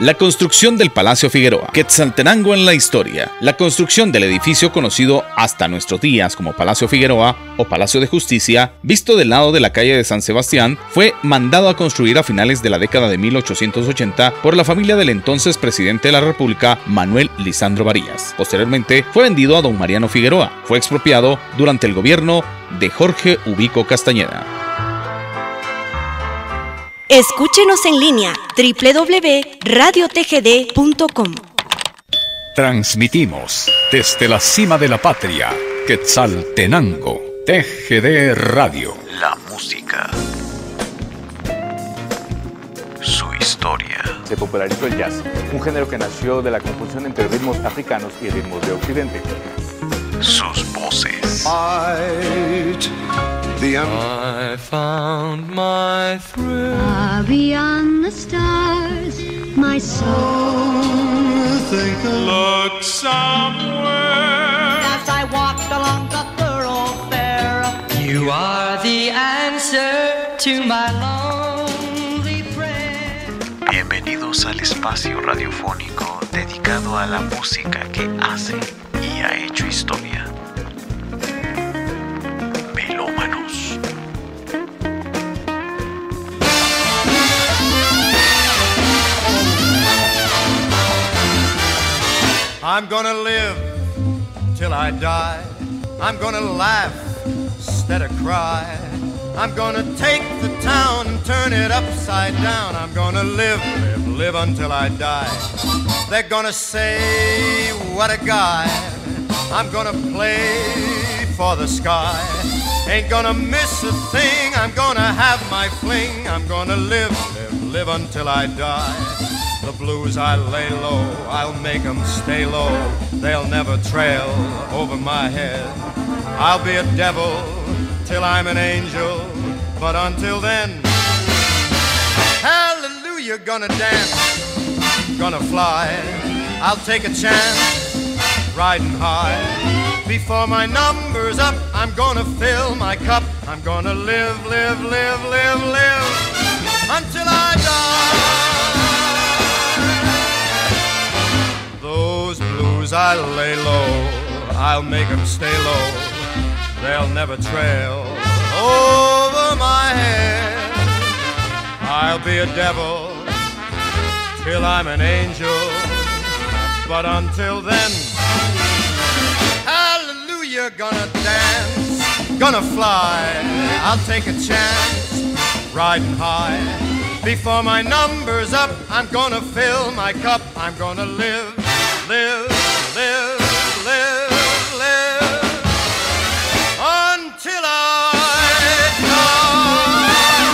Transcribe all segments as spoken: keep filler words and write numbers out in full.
La construcción del Palacio Figueroa, Quetzaltenango en la historia. La construcción del edificio conocido hasta nuestros días como Palacio Figueroa o Palacio de Justicia, visto del lado de la calle de San Sebastián, fue mandado a construir a finales de la década de mil ochocientos ochenta por la familia del entonces presidente de la República, Manuel Lisandro Varillas. Posteriormente fue vendido a don Mariano Figueroa. Fue expropiado durante el gobierno de Jorge Ubico Castañeda. Escúchenos en línea doble u doble u doble u punto radio t g d punto com. Transmitimos desde la cima de la patria, Quetzaltenango, T G D Radio. La música. Su historia. Se popularizó el jazz, un género que nació de la conjunción entre ritmos africanos y ritmos de Occidente. Sus voces. Fight the un- I found my thrill. Far beyond the stars, my soul. Look somewhere. As I walked along the thoroughfare, You are the answer to my lonely prayer. Bienvenidos al espacio radiofónico dedicado a la música que hace y ha hecho historia. Melómanos. I'm gonna live till I die. I'm gonna laugh instead of cry. I'm gonna take the town and turn it upside down. I'm gonna live, live, live until I die. They're gonna say, what a guy. I'm gonna play for the sky. Ain't gonna miss a thing. I'm gonna have my fling. I'm gonna live, live, live until I die. The blues I lay low, I'll make them stay low. They'll never trail over my head. I'll be a devil till I'm an angel, but until then, hallelujah, gonna dance, gonna fly. I'll take a chance, riding high. Before my number's up, I'm gonna fill my cup. I'm gonna live, live, live, live, live until I die. Those blues I lay low, I'll make them stay low. They'll never trail over my head. I'll be a devil till I'm an angel, but until then, hallelujah, gonna dance, gonna fly. I'll take a chance, riding high. Before my number's up, I'm gonna fill my cup. I'm gonna live, live, live, live, live until I die.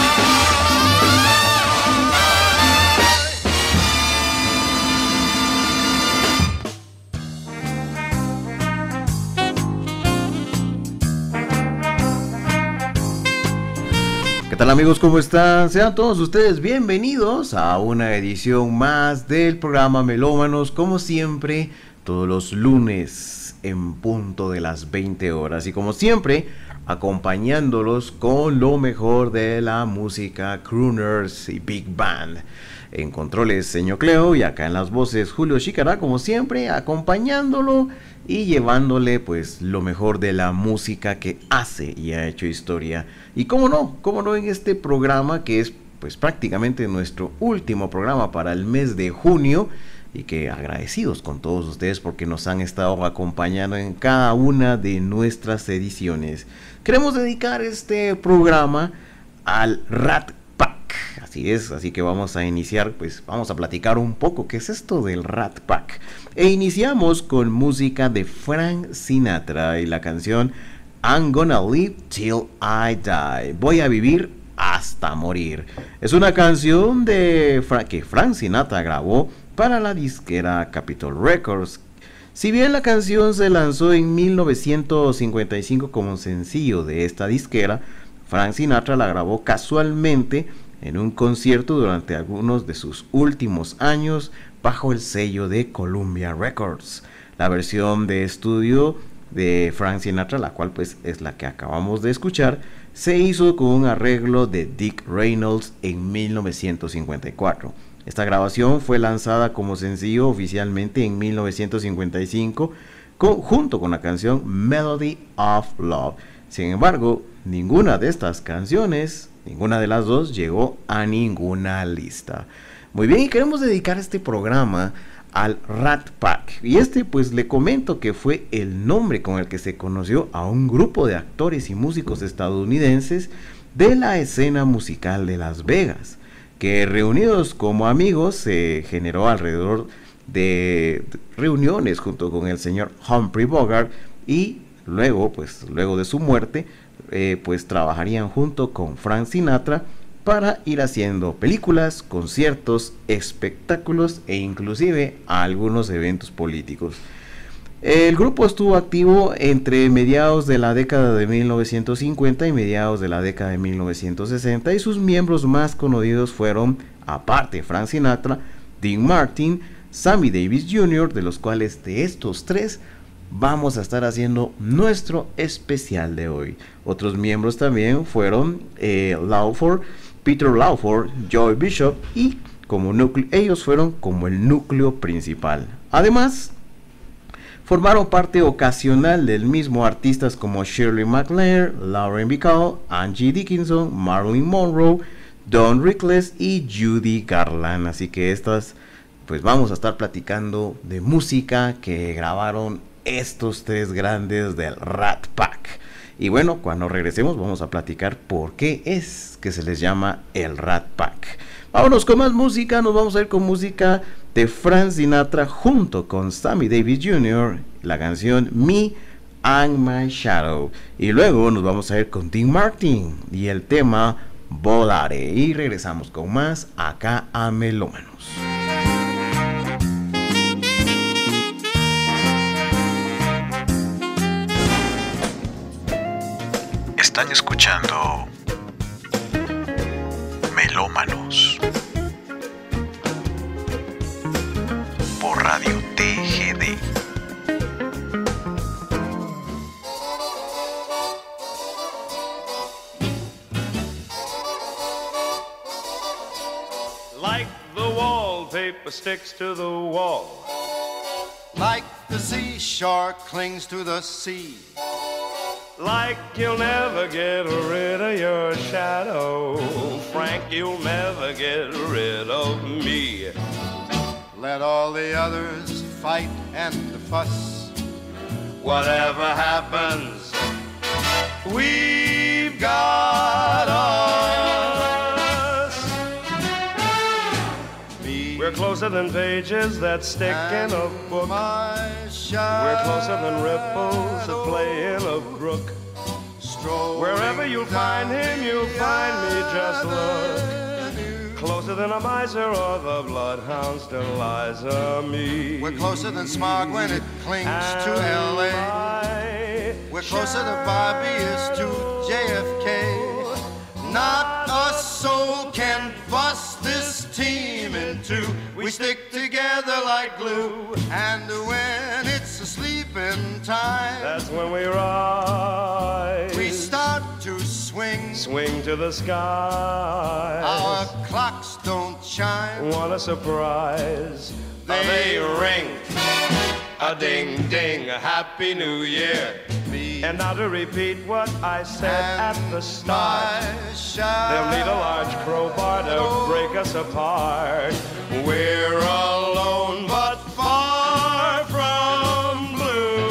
¿Qué tal, amigos? ¿Cómo están? Sean todos ustedes bienvenidos a una edición más del programa Melómanos, como siempre, todos los lunes en punto de las veinte horas. Y como siempre, acompañándolos con lo mejor de la música, crooners y big band. En controles, señor Cleo, y acá en las voces, Julio Chicará, como siempre, acompañándolo y llevándole pues lo mejor de la música que hace y ha hecho historia. Y cómo no, cómo no en este programa que es pues prácticamente nuestro último programa para el mes de junio, y que agradecidos con todos ustedes porque nos han estado acompañando en cada una de nuestras ediciones. Queremos dedicar este programa al Rat Pack, así es, así que vamos a iniciar, pues vamos a platicar un poco qué es esto del Rat Pack. E iniciamos con música de Frank Sinatra y la canción I'm Gonna Live Till I Die, voy a vivir hasta morir. Es una canción de Fra- que Frank Sinatra grabó para la disquera Capitol Records. Si bien la canción se lanzó en mil novecientos cincuenta y cinco como sencillo de esta disquera, Frank Sinatra la grabó casualmente en un concierto durante algunos de sus últimos años bajo el sello de Columbia Records. La versión de estudio de Frank Sinatra, la cual pues es la que acabamos de escuchar, se hizo con un arreglo de Dick Reynolds en mil novecientos cincuenta y cuatro. Esta grabación fue lanzada como sencillo oficialmente en mil novecientos cincuenta y cinco con, junto con la canción Melody of Love. Sin embargo, ninguna de estas canciones, ninguna de las dos llegó a ninguna lista. Muy bien, y queremos dedicar este programa al Rat Pack, y este pues le comento que fue el nombre con el que se conoció a un grupo de actores y músicos estadounidenses de la escena musical de Las Vegas, que reunidos como amigos se generó alrededor de reuniones junto con el señor Humphrey Bogart, y luego pues luego de su muerte eh, pues trabajarían junto con Frank Sinatra para ir haciendo películas, conciertos, espectáculos e inclusive algunos eventos políticos. El grupo estuvo activo entre mediados de la década de mil novecientos cincuenta y mediados de la década de mil novecientos sesenta, y sus miembros más conocidos fueron, aparte de Frank Sinatra, Dean Martin, Sammy Davis junior, de los cuales de estos tres vamos a estar haciendo nuestro especial de hoy. Otros miembros también fueron eh, Lawford, Peter Lawford, Joy Bishop, y como núcleo, ellos fueron como el núcleo principal. Además, formaron parte ocasional del mismo artistas como Shirley MacLaine, Lauren Bacall, Angie Dickinson, Marilyn Monroe, Don Rickles y Judy Garland. Así que estas, pues vamos a estar platicando de música que grabaron estos tres grandes del Rat Pack. Y bueno, cuando regresemos vamos a platicar por qué es que se les llama el Rat Pack. Vámonos con más música, nos vamos a ir con música de Frank Sinatra junto con Sammy Davis junior, la canción Me and My Shadow. Y luego nos vamos a ir con Dean Martin y el tema Volare. Y regresamos con más acá a Melómanos. Están escuchando Melómanos por Radio T G D. Like the wallpaper sticks to the wall, like the seashore clings to the sea, like you'll never get rid of your shadow, Frank, you'll never get rid of me. Let all the others fight and fuss, whatever happens, we've got us. Me We're closer than pages that stick in a book. We're closer than ripples that play in a brook. Wherever you'll find him, you'll find me, just look. Closer than a miser or the bloodhound's Deliza me. We're closer than smog when it clings to L A. We're closer than Bobby is to J F K. Not a soul can bust this team in two. We stick together like glue, and when it's a sleeping time, that's when we rise. We start to swing, swing to the sky. Our clocks don't chime. What a surprise! They, they ring, a ding ding, a happy new year. Me and now to repeat what I said at the start, they'll need a large crowbar to break us apart. We're alone but far from blue.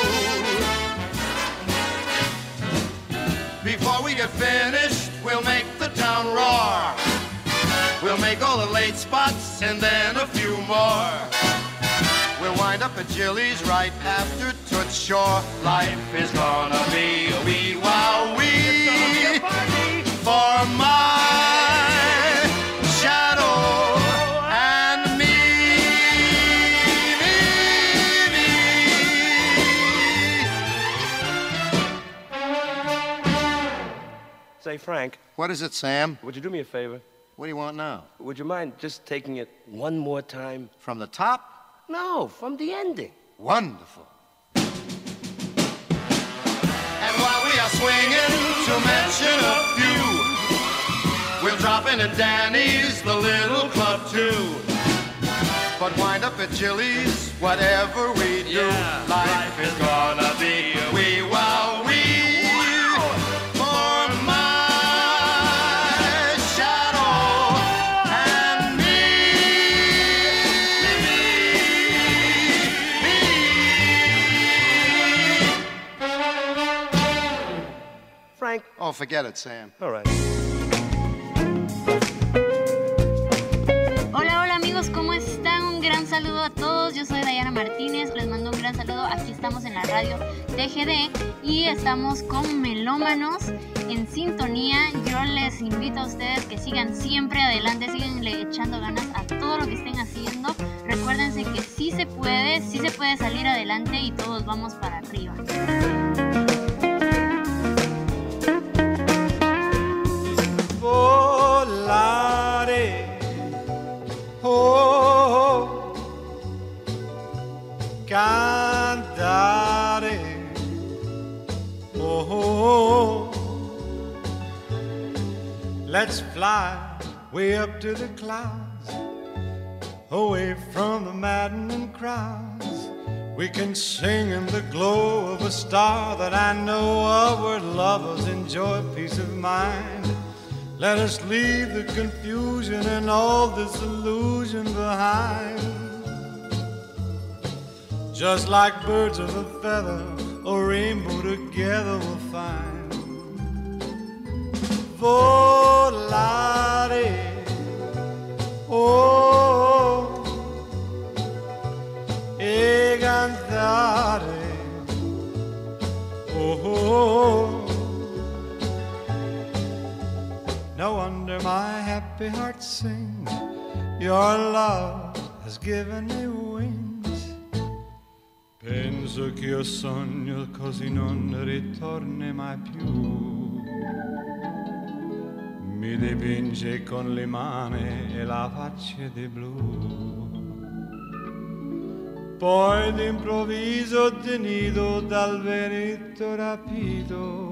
Before we get finished, we'll make the town roar. We'll make all the late spots and then a few more. We'll wind up at Jilly's right after Toots Shore. Life is gonna be a wee wow wee for my shadow and me, me, me. Say, Frank. What is it, Sam? Would you do me a favor? What do you want now? Would you mind just taking it one more time? From the top? No, from the ending. Wonderful. And while we are swinging, to mention a few, We'll drop in at Danny's, the little club too. But wind up at Chili's, whatever we do, yeah, life, life is gonna be a wee wow wee wow. For my shadow and me, me, me. Frank? Oh, forget it, Sam. All right. Hola, hola amigos, ¿cómo están? Un gran saludo a todos, yo soy Dayana Martínez, les mando un gran saludo, aquí estamos en la radio T G D y estamos con Melómanos en sintonía. Yo les invito a ustedes que sigan siempre adelante, síganle echando ganas a todo lo que estén haciendo. Recuérdense que sí se puede, sí se puede salir adelante y todos vamos para arriba. Volare. Oh, cantare, oh, let's fly way up to the clouds, away from the maddening crowds. We can sing in the glow of a star that I know of, where lovers enjoy peace of mind. Let us leave the confusion and all disillusion behind. Just like birds of a feather, a rainbow together we'll find. Volare, oh, e cantare, oh. No wonder my happy heart sings. Your love has given me wings. Penso che io sogno così non ritorni mai più. Mi dipinge con le mani e la faccia di blu. Poi d'improvviso tenido dal vento rapito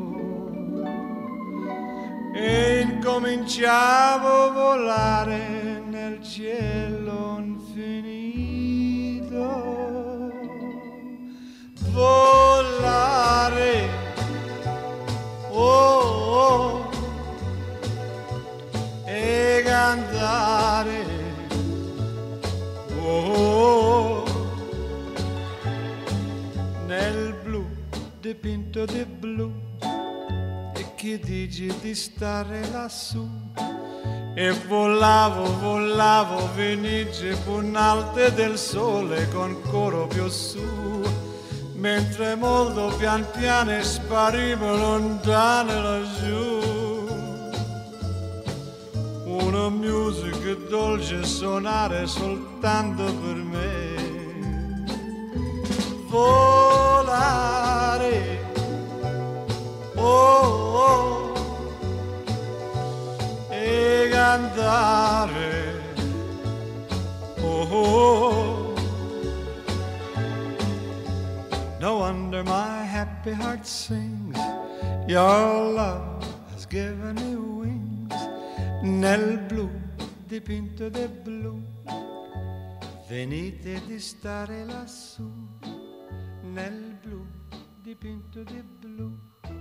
e incominciavo a volare nel cielo infinito. Volare, oh, oh, e cantare, oh, nel blu dipinto di blu. Che dici di stare lassù e volavo, volavo, venice punalte del sole con coro più su, mentre molto pian piano sparivo lontano laggiù. Una musica dolce suonare soltanto per me. Volare, oh, oh, e cantare, oh, oh. No wonder my happy heart sings. Your love has given me wings. Nel blu dipinto di blu, venite di stare lassù. Nel blu dipinto di blu.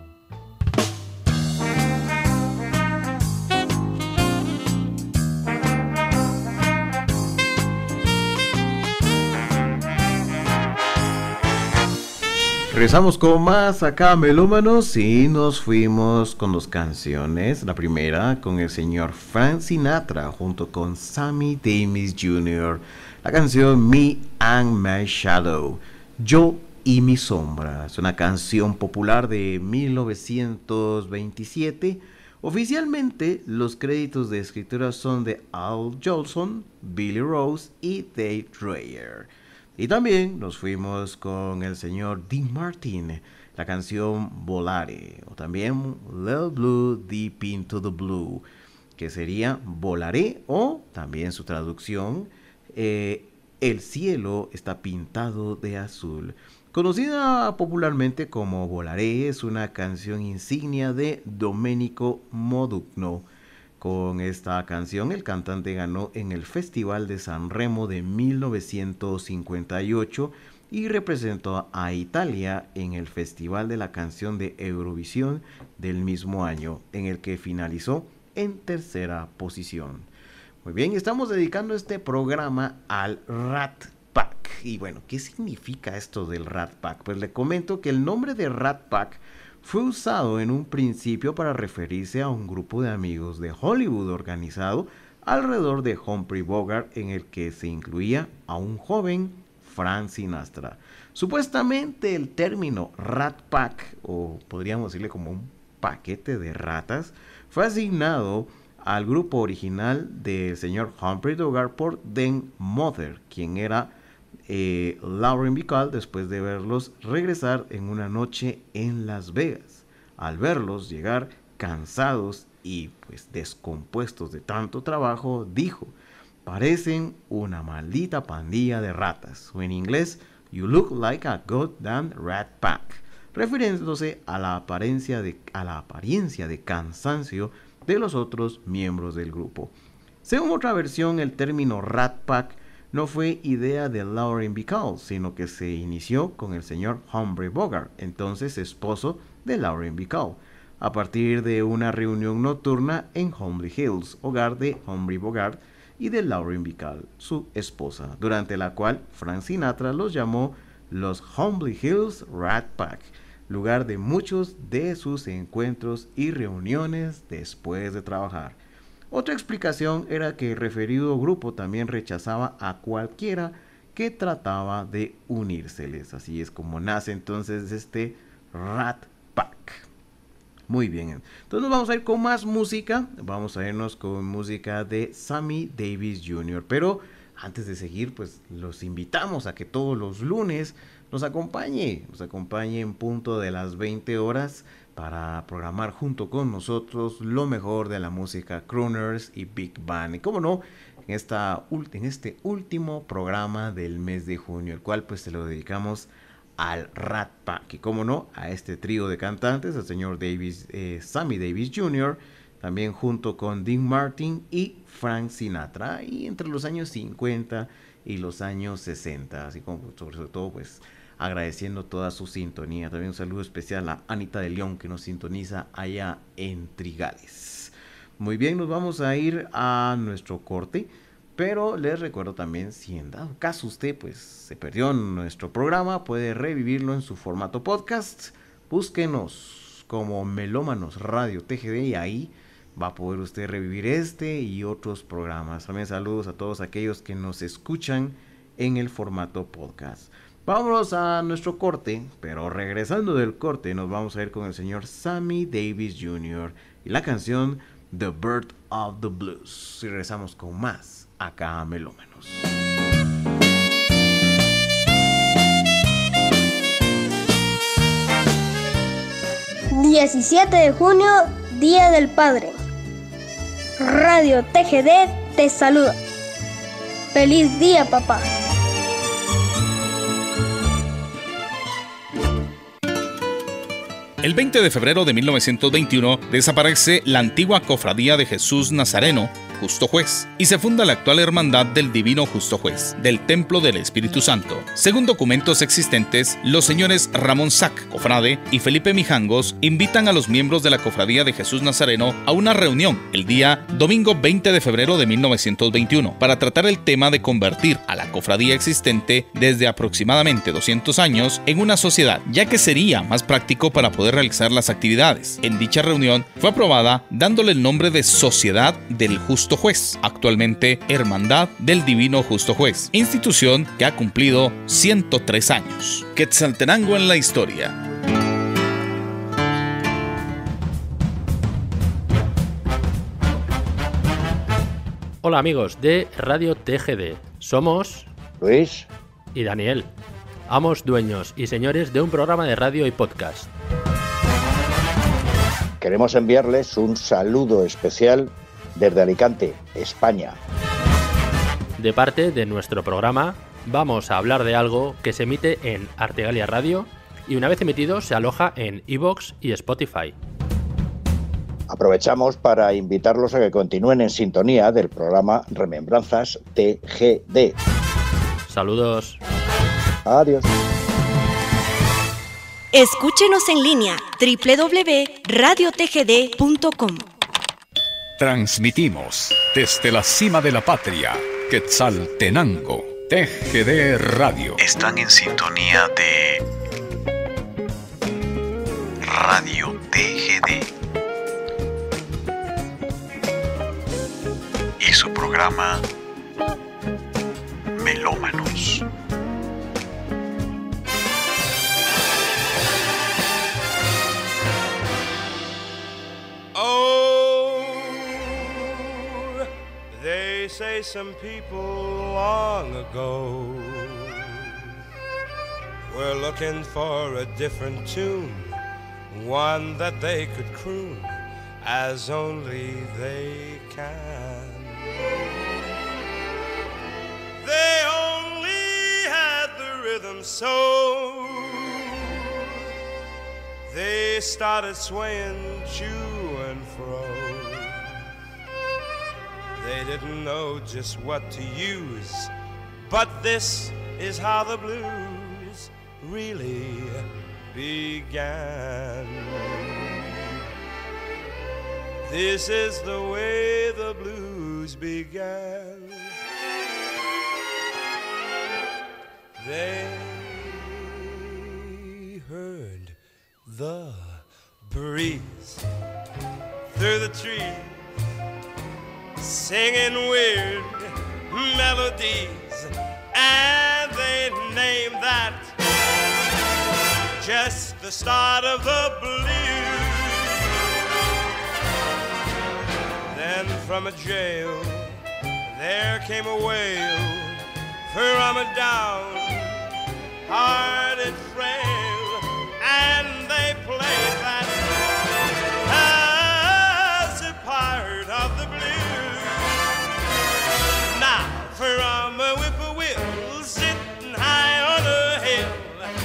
Regresamos con más acá, Melómanos, y nos fuimos con dos canciones. La primera con el señor Frank Sinatra junto con Sammy Davis junior La canción Me and My Shadow, Yo y mi sombra. Es una canción popular de mil novecientos veintisiete. Oficialmente, los créditos de escritura son de Al Jolson, Billy Rose y Dave Dreyer. Y también nos fuimos con el señor Dean Martin, la canción Volare, o también Little Blue Deep Into the Blue, que sería Volaré, o también su traducción, eh, El cielo está pintado de azul. Conocida popularmente como Volaré, es una canción insignia de Domenico Modugno, Con esta canción el cantante ganó en el Festival de San Remo de mil novecientos cincuenta y ocho y representó a Italia en el Festival de la Canción de Eurovisión del mismo año, en el que finalizó en tercera posición. Muy bien, estamos dedicando este programa al Rat Pack. Y bueno, ¿qué significa esto del Rat Pack? Pues le comento que el nombre de Rat Pack fue usado en un principio para referirse a un grupo de amigos de Hollywood organizado alrededor de Humphrey Bogart, en el que se incluía a un joven Frank Sinatra. Supuestamente el término Rat Pack, o podríamos decirle como un paquete de ratas, fue asignado al grupo original del señor Humphrey Bogart por Dan Mather, quien era Eh, Lauren Bacall, después de verlos regresar en una noche en Las Vegas. Al verlos llegar cansados y pues descompuestos de tanto trabajo, dijo: parecen una maldita pandilla de ratas, o en inglés, you look like a goddamn rat pack, refiriéndose a la apariencia de, a la apariencia de cansancio de los otros miembros del grupo. Según otra versión, el término rat pack no fue idea de Lauren Bacall, sino que se inició con el señor Humphrey Bogart, entonces esposo de Lauren Bacall, a partir de una reunión nocturna en Holmby Hills, hogar de Humphrey Bogart y de Lauren Bacall, su esposa, durante la cual Frank Sinatra los llamó los Holmby Hills Rat Pack, lugar de muchos de sus encuentros y reuniones después de trabajar. Otra explicación era que el referido grupo también rechazaba a cualquiera que trataba de unírseles. Así es como nace entonces este Rat Pack. Muy bien, entonces nos vamos a ir con más música. Vamos a irnos con música de Sammy Davis junior Pero antes de seguir, pues los invitamos a que todos los lunes nos acompañe, nos acompañe en punto de las veinte horas para programar junto con nosotros lo mejor de la música crooners y big band. Y cómo no, en, esta, en este último programa del mes de junio, el cual pues se lo dedicamos al Rat Pack. Y cómo no, a este trío de cantantes, el señor Davis, eh, Sammy Davis junior, también junto con Dean Martin y Frank Sinatra, y entre los años cincuenta y los años sesenta, así como sobre todo pues agradeciendo toda su sintonía. También un saludo especial a Anita de León, que nos sintoniza allá en Trigales. Muy bien, nos vamos a ir a nuestro corte, pero les recuerdo también, si en dado caso usted pues se perdió nuestro programa, puede revivirlo en su formato podcast. Búsquenos como Melómanos Radio T G D y ahí va a poder usted revivir este y otros programas. También saludos a todos aquellos que nos escuchan en el formato podcast. Vámonos a nuestro corte, pero regresando del corte nos vamos a ir con el señor Sammy Davis junior y la canción The Bird of the Blues. Y regresamos con más acá a Melómanos. diecisiete de junio, Día del Padre. Radio T G D te saluda. ¡Feliz día, papá! El veinte de febrero de mil novecientos veintiuno desaparece la antigua Cofradía de Jesús Nazareno, Justo Juez, y se funda la actual Hermandad del Divino Justo Juez, del Templo del Espíritu Santo. Según documentos existentes, los señores Ramón Sac, cofrade, y Felipe Mijangos invitan a los miembros de la Cofradía de Jesús Nazareno a una reunión el día domingo veinte de febrero de mil novecientos veintiuno para tratar el tema de convertir a la cofradía existente desde aproximadamente doscientos años en una sociedad, ya que sería más práctico para poder realizar las actividades. En dicha reunión fue aprobada dándole el nombre de Sociedad del Justo Juez, actualmente Hermandad del Divino Justo Juez, institución que ha cumplido ciento tres años. Quetzaltenango en la historia. Hola amigos de Radio T G D, somos Luis y Daniel, amos, dueños y señores de un programa de radio y podcast. Queremos enviarles un saludo especial desde Alicante, España. De parte de nuestro programa, vamos a hablar de algo que se emite en Artegalia Radio y una vez emitido se aloja en iVoox y Spotify. Aprovechamos para invitarlos a que continúen en sintonía del programa Remembranzas T G D. Saludos. Adiós. Escúchenos en línea doble u doble u doble u punto radio t g d punto com. Transmitimos desde la cima de la patria, Quetzaltenango, T G D Radio. Están en sintonía de Radio T G D y su programa Melómanos. They say some people long ago were looking for a different tune, one that they could croon as only they can. They only had the rhythm, so they started swaying to and fro. They didn't know just what to use, but this is how the blues really began. This is the way the blues began. They heard the breeze through the trees, singing weird melodies, and they named that just the start of the blues. Then from a jail there came a wail from a down hard and frail, and they played that as a part of the blues. Now from a whippoorwill sitting high on a hill,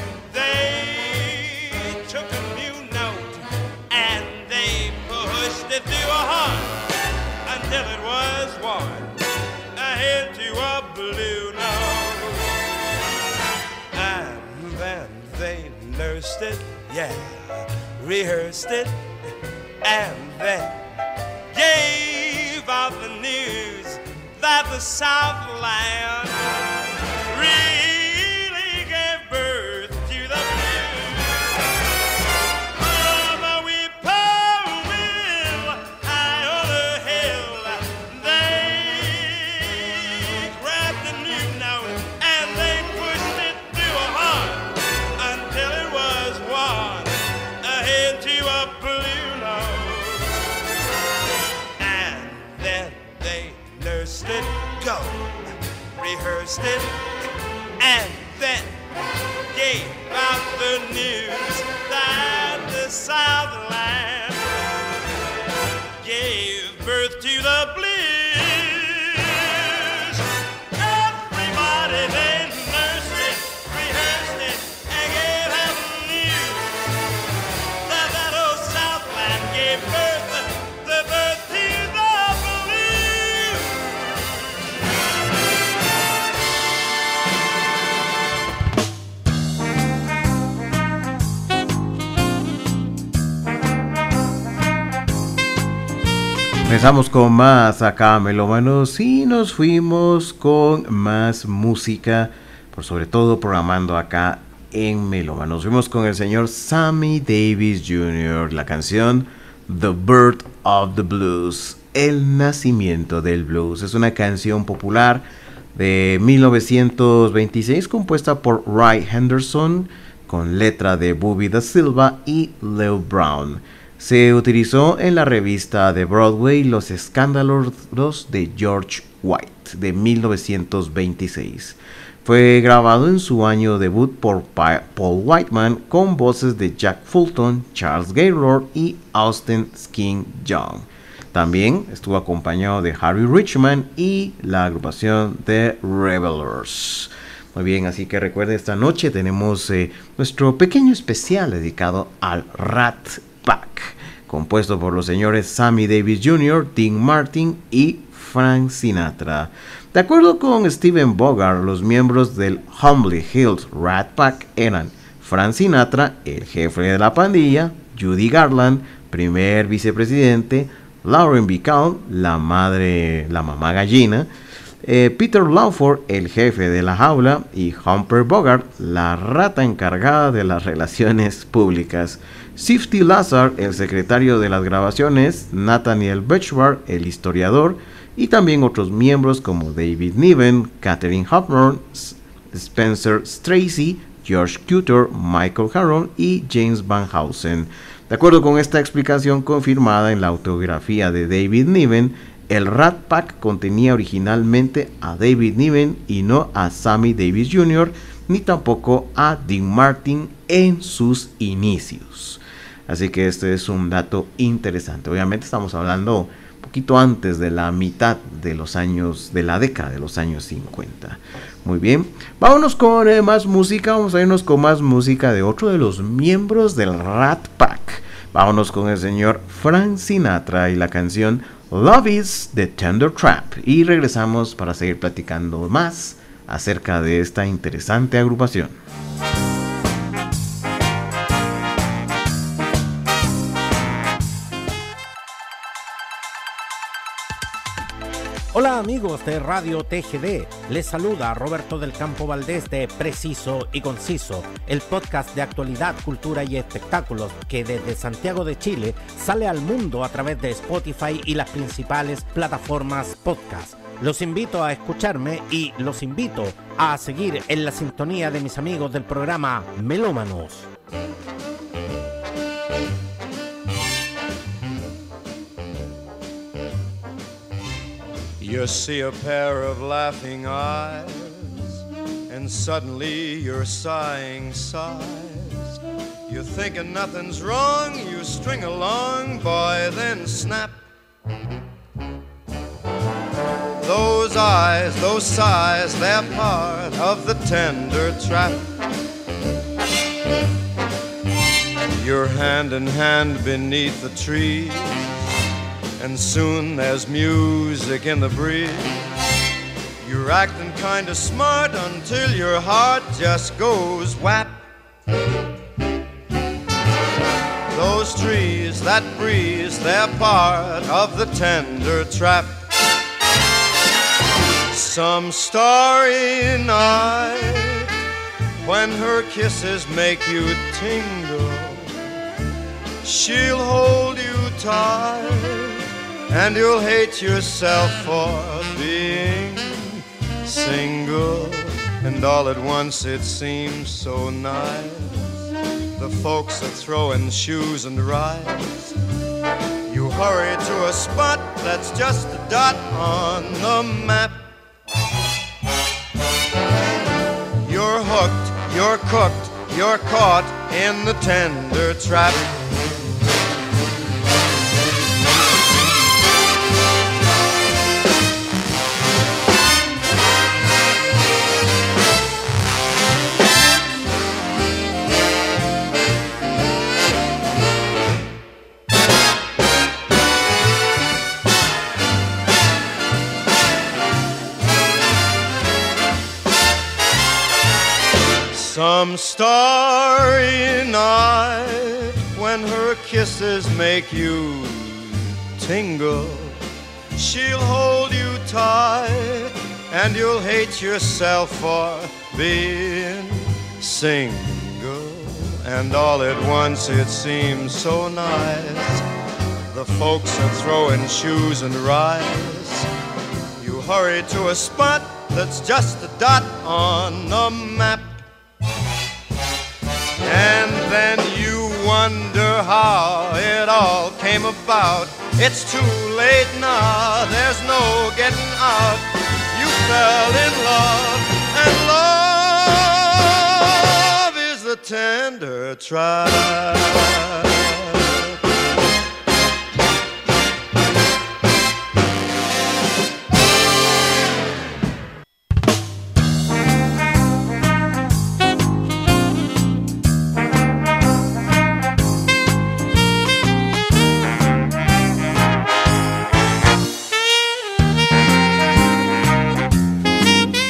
they took a new note and they pushed it through a heart until it was worn into a blue note. And then they nursed it, yeah, rehearsed it, and then gave out the news that the Southland really gave birth to the blues. From a whippoorwill high on a hill, they grabbed a new note and they pushed it through a heart until it was worn ahead to a blue note. And then they nursed it, go, rehearsed it, and then gave out the news that the Southland gave birth to the blues. Everybody then nursed it, rehearsed it, and gave out the news that that old Southland gave birth, the birth to the blues. Empezamos con más acá, melómanos, y nos fuimos con más música, por sobre todo programando acá en Melómanos. Nos fuimos con el señor Sammy Davis junior, la canción The Birth of the Blues, el nacimiento del blues. Es una canción popular de mil novecientos veintiséis compuesta por Ray Henderson con letra de Bobby Da Silva y Leo Brown. Se utilizó en la revista de Broadway Los Escándalos de George White de mil novecientos veintiséis. Fue grabado en su año debut por Paul Whiteman con voces de Jack Fulton, Charles Gaylord y Austin Skin Young. También estuvo acompañado de Harry Richman y la agrupación The Revelers. Muy bien, así que recuerde, esta noche tenemos eh, nuestro pequeño especial dedicado al Rat Pack, compuesto por los señores Sammy Davis junior, Dean Martin y Frank Sinatra. De acuerdo con Steven Bogart, los miembros del Homely Hills Rat Pack eran Frank Sinatra, el jefe de la pandilla, Judy Garland, primer vicepresidente, Lauren Bacall, la madre, la mamá gallina, eh, Peter Lawford, el jefe de la jaula, y Humphrey Bogart, la rata encargada de las relaciones públicas. Sifty Lazar, el secretario de las grabaciones, Nathaniel Betchbar, el historiador, y también otros miembros como David Niven, Katherine Hepburn, Spencer Tracy, George Cukor, Michael Harron y James Van Heusen. De acuerdo con esta explicación confirmada en la autobiografía de David Niven, el Rat Pack contenía originalmente a David Niven y no a Sammy Davis junior, ni tampoco a Dean Martin en sus inicios. Así que este es un dato interesante. Obviamente estamos hablando un poquito antes de la mitad de los años, de la década de los años cincuenta. Muy bien, vámonos con eh, más música. Vamos a irnos con más música de otro de los miembros del Rat Pack. Vámonos con el señor Frank Sinatra y la canción Love is the Tender Trap. Y regresamos para seguir platicando más acerca de esta interesante agrupación. Hola amigos de Radio T G D, les saluda Roberto del Campo Valdés de Preciso y Conciso, el podcast de actualidad, cultura y espectáculos que desde Santiago de Chile sale al mundo a través de Spotify y las principales plataformas podcast. Los invito a escucharme y los invito a seguir en la sintonía de mis amigos del programa Melómanos. You see a pair of laughing eyes, and suddenly you're sighing sighs. You're thinking nothing's wrong, you string along, boy, then snap. Those eyes, those sighs, they're part of the tender trap. You're hand in hand beneath the trees, and soon there's music in the breeze. You're acting kinda smart until your heart just goes whap. Those trees, that breeze, they're part of the tender trap. Some starry night, when her kisses make you tingle, she'll hold you tight, and you'll hate yourself for being single. And all at once it seems so nice, the folks are throwing shoes and rides. You hurry to a spot that's just a dot on the map. You're hooked, you're cooked, you're caught in the tender trap. Some starry night, when her kisses make you tingle, she'll hold you tight, and you'll hate yourself for being single. And all at once it seems so nice, the folks are throwing shoes and rides. You hurry to a spot that's just a dot on the map. And then you wonder how it all came about. It's too late now, there's no getting out. You fell in love, and love is the tender trap.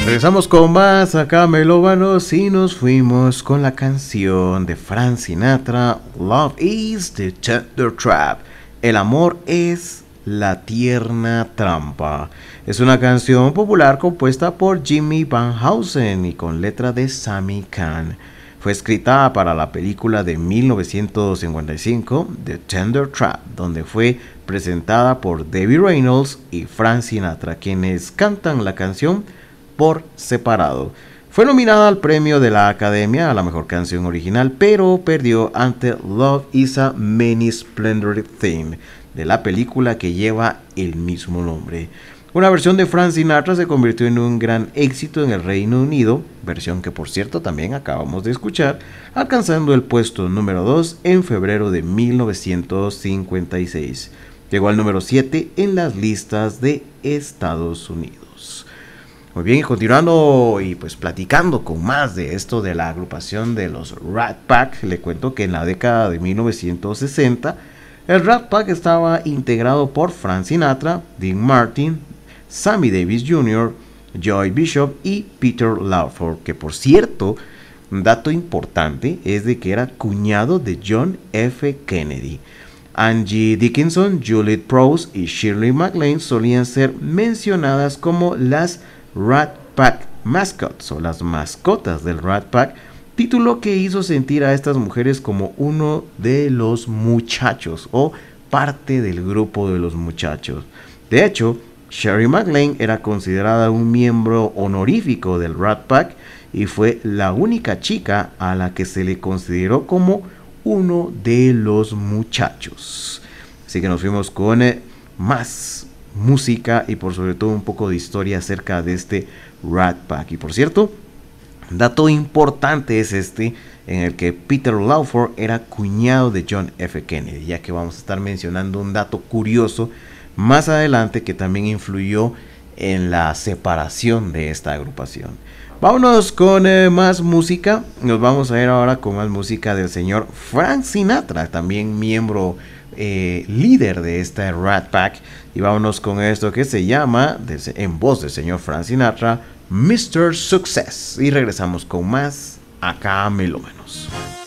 Regresamos con más acá, melómanos, y nos fuimos con la canción de Frank Sinatra, Love is the Tender Trap. El amor es la tierna trampa. Es una canción popular compuesta por Jimmy Van Heusen y con letra de Sammy Cahn. Fue escrita para la película de mil novecientos cincuenta y cinco, The Tender Trap, donde fue presentada por Debbie Reynolds y Frank Sinatra, quienes cantan la canción por separado. Fue nominada al premio de la Academia a la mejor canción original, pero perdió ante Love is a Many Splendid Thing, de la película que lleva el mismo nombre. Una versión de Frank Sinatra se convirtió en un gran éxito en el Reino Unido, versión que por cierto también acabamos de escuchar, alcanzando el puesto número dos en febrero de mil novecientos cincuenta y seis. Llegó al número siete en las listas de Estados Unidos. Muy bien, y continuando y pues platicando con más de esto de la agrupación de los Rat Pack, le cuento que en la década de mil novecientos sesenta el Rat Pack estaba integrado por Frank Sinatra, Dean Martin, Sammy Davis junior, Joy Bishop y Peter Lawford, que por cierto, un dato importante es de que era cuñado de John F. Kennedy. Angie Dickinson, Juliette Prowse y Shirley MacLaine solían ser mencionadas como las Rat Pack Mascots o las mascotas del Rat Pack, título que hizo sentir a estas mujeres como uno de los muchachos o parte del grupo de los muchachos. De hecho, Shirley MacLaine era considerada un miembro honorífico del Rat Pack y fue la única chica a la que se le consideró como uno de los muchachos. Así que nos fuimos con eh, más música y por sobre todo un poco de historia acerca de este Rat Pack. Y por cierto, dato importante es este, en el que Peter Lawford era cuñado de John F. Kennedy, ya que vamos a estar mencionando un dato curioso más adelante que también influyó en la separación de esta agrupación. Vámonos con eh, más música. Nos vamos a ir ahora con más música del señor Frank Sinatra, también miembro eh, líder de este Rat Pack. Y vámonos con esto que se llama, de, en voz del señor Frank Sinatra, mister Success. Y regresamos con más acá a Melómanos.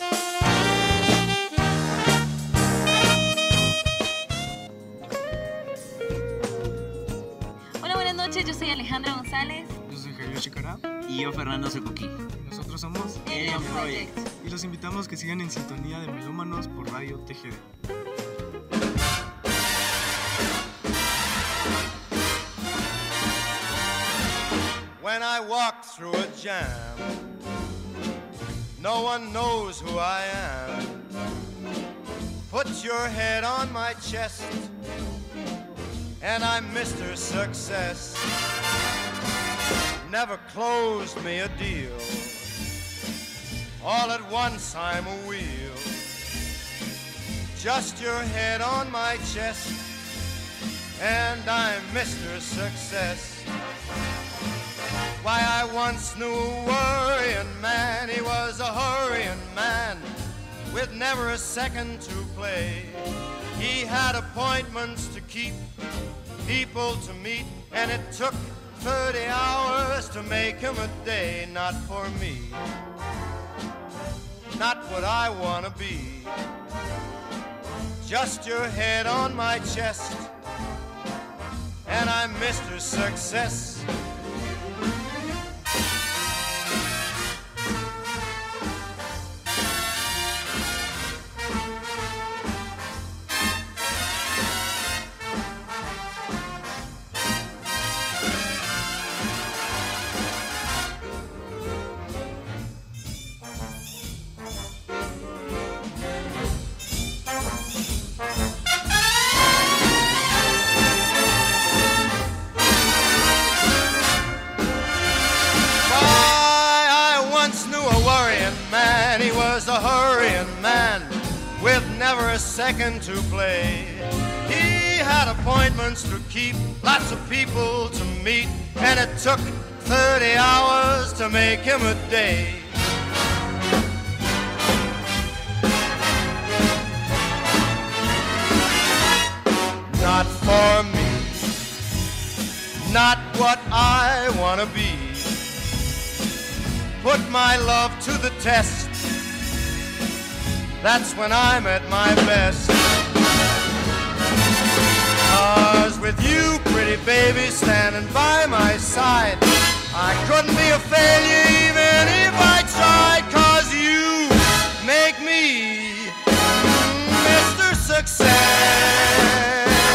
Y yo, Fernando Secoquí. Nosotros somos Alien Project. Y los invitamos que sigan en sintonía de Melómanos por Radio T G D. When I walk through a jam, no one knows who I am. Put your head on my chest, and I'm Mister Success. Never closed me a deal. All at once I'm a wheel. Just your head on my chest, and I'm Mister Success. Why, I once knew a worrying man. He was a hurrying man with never a second to play. He had appointments to keep, people to meet, and it took thirty hours to make him a day. Not for me, not what I wanna be. Just your head on my chest, and I'm Mister Success. Never a second to play. He had appointments to keep, lots of people to meet, and it took thirty hours to make him a day. Not for me, not what I wanna be. put my love to the test. That's when I'm at my best. 'Cause with you, pretty baby, standing by my side, I couldn't be a failure even if I tried. 'Cause you make me Mister Success.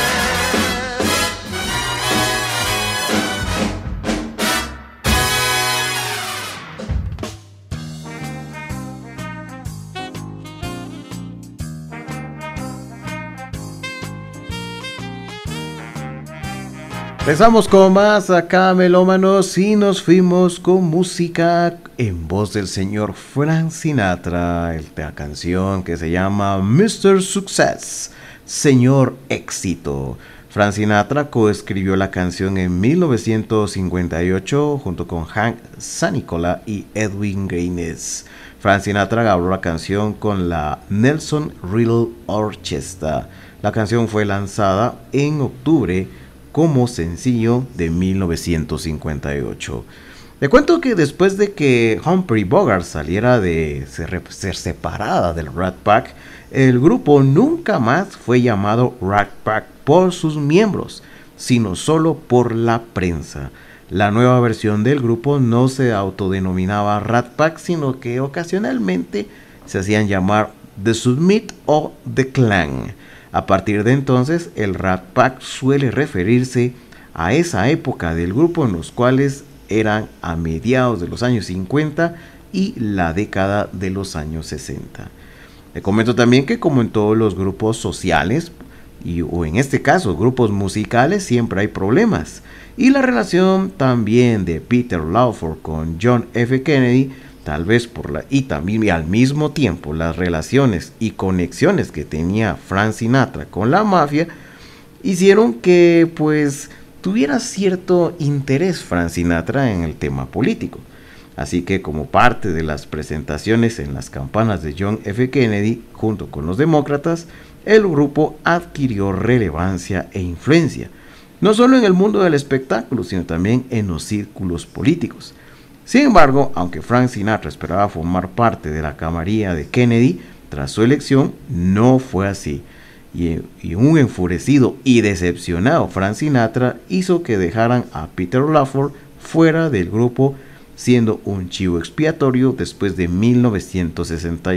Empezamos con más acá, melómanos, y nos fuimos con música en voz del señor Frank Sinatra, la canción que se llama mister Success, Señor Éxito. Frank Sinatra coescribió la canción en mil novecientos cincuenta y ocho junto con Hank Sanicola y Edwin Gaines. Frank Sinatra grabó la canción con la Nelson Riddle Orchestra. La canción fue lanzada en octubre como sencillo de mil novecientos cincuenta y ocho. Le cuento que después de que Humphrey Bogart saliera de ser, ser separada del Rat Pack, el grupo nunca más fue llamado Rat Pack por sus miembros, sino solo por la prensa. La nueva versión del grupo no se autodenominaba Rat Pack, sino que ocasionalmente se hacían llamar The Submit o The Clan. A partir de entonces, el Rat Pack suele referirse a esa época del grupo en los cuales eran a mediados de los años cincuenta y la década de los años sesenta. Le comento también que, como en todos los grupos sociales, y, o en este caso grupos musicales, siempre hay problemas. Y la relación también de Peter Lawford con John F. Kennedy, tal vez por la, y también y al mismo tiempo las relaciones y conexiones que tenía Frank Sinatra con la mafia, hicieron que pues tuviera cierto interés Frank Sinatra en el tema político. Así que, como parte de las presentaciones en las campañas de John F. Kennedy junto con los demócratas, el grupo adquirió relevancia e influencia, no solo en el mundo del espectáculo, sino también en los círculos políticos. Sin embargo, aunque Frank Sinatra esperaba formar parte de la camarilla de Kennedy tras su elección, no fue así. Y, y un enfurecido y decepcionado Frank Sinatra hizo que dejaran a Peter Lawford fuera del grupo, siendo un chivo expiatorio después de mil novecientos sesenta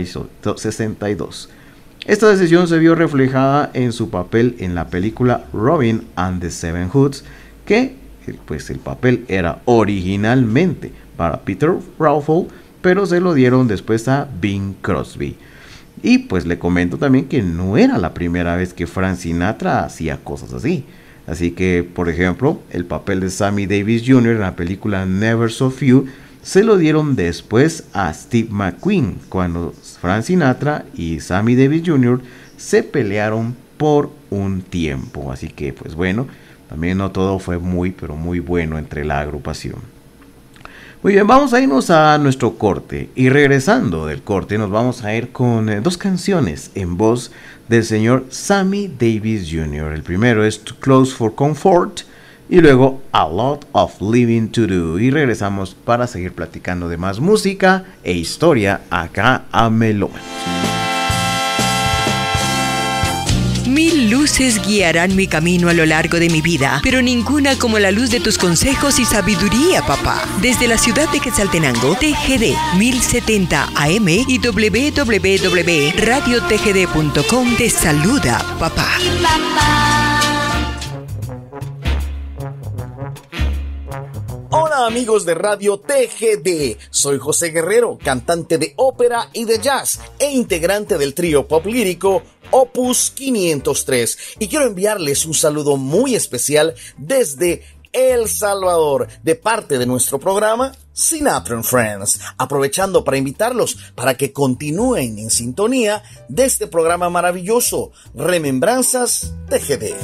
y dos. Esta decisión se vio reflejada en su papel en la película Robin and the Seven Hoods, que pues el papel era originalmente para Peter Lawford, pero se lo dieron después a Bing Crosby. Y pues le comento también que no era la primera vez que Frank Sinatra hacía cosas así. Así que, por ejemplo, el papel de Sammy Davis junior en la película Never So Few se lo dieron después a Steve McQueen, cuando Frank Sinatra y Sammy Davis junior se pelearon por un tiempo. Así que, pues bueno, también no todo fue muy, pero muy bueno entre la agrupación. Muy bien, vamos a irnos a nuestro corte, y regresando del corte nos vamos a ir con eh, dos canciones en voz del señor Sammy Davis junior El primero es Too Close for Comfort y luego A Lot of Living to Do, y regresamos para seguir platicando de más música e historia acá a Melómanos. Mil luces guiarán mi camino a lo largo de mi vida, pero ninguna como la luz de tus consejos y sabiduría, papá. Desde la ciudad de Quetzaltenango, T G D mil setenta A M y doble u doble u doble u punto radio t g d punto com te saluda, papá. Hola amigos de Radio T G D, soy José Guerrero, cantante de ópera y de jazz e integrante del trío pop lírico Opus quinientos tres, y quiero enviarles un saludo muy especial desde El Salvador, de parte de nuestro programa Sinatra and Friends, aprovechando para invitarlos para que continúen en sintonía de este programa maravilloso, Remembranzas T G D.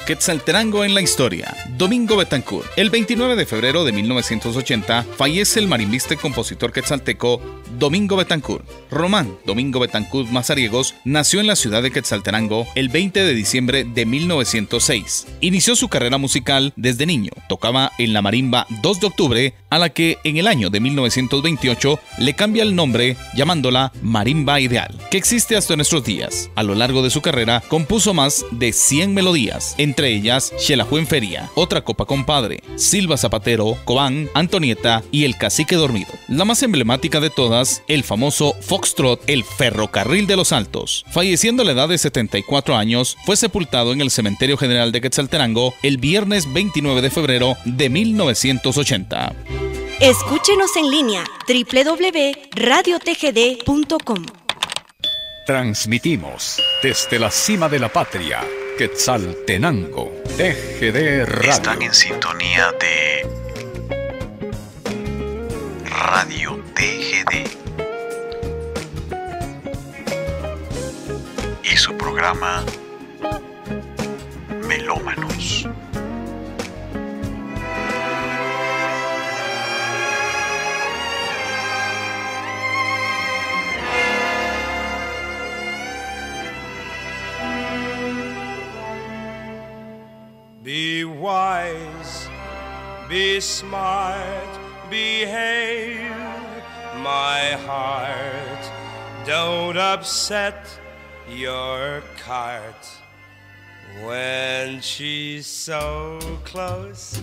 Quetzaltenango en la historia. Domingo Betancourt. El veintinueve de febrero de mil novecientos ochenta fallece el marimbista y compositor quetzalteco Domingo Betancourt. Román Domingo Betancourt Mazariegos nació en la ciudad de Quetzaltenango el veinte de diciembre de mil novecientos seis. Inició su carrera musical desde niño. Tocaba en la marimba dos de octubre, a la que en el año de mil novecientos veintiocho le cambia el nombre llamándola Marimba Ideal, que existe hasta nuestros días. A lo largo de su carrera compuso más de cien melodías, entre ellas Xelajú en Feria, Otra Copa Compadre, Silva Zapatero, Cobán, Antonieta y El Cacique Dormido. La más emblemática de todas, el famoso Foxtrot, El Ferrocarril de los Altos. Falleciendo a la edad de setenta y cuatro años, fue sepultado en el Cementerio General de Quetzaltenango el viernes veintinueve de febrero de mil novecientos ochenta. Escúchenos en línea doble u doble u doble u punto radio t g d punto com. Transmitimos desde la cima de la patria, Quetzaltenango, T G D Radio. Están en sintonía de Radio T G D y su programa Melómanos. Be wise, be smart, behave, my heart. Don't upset your cart when she's so close.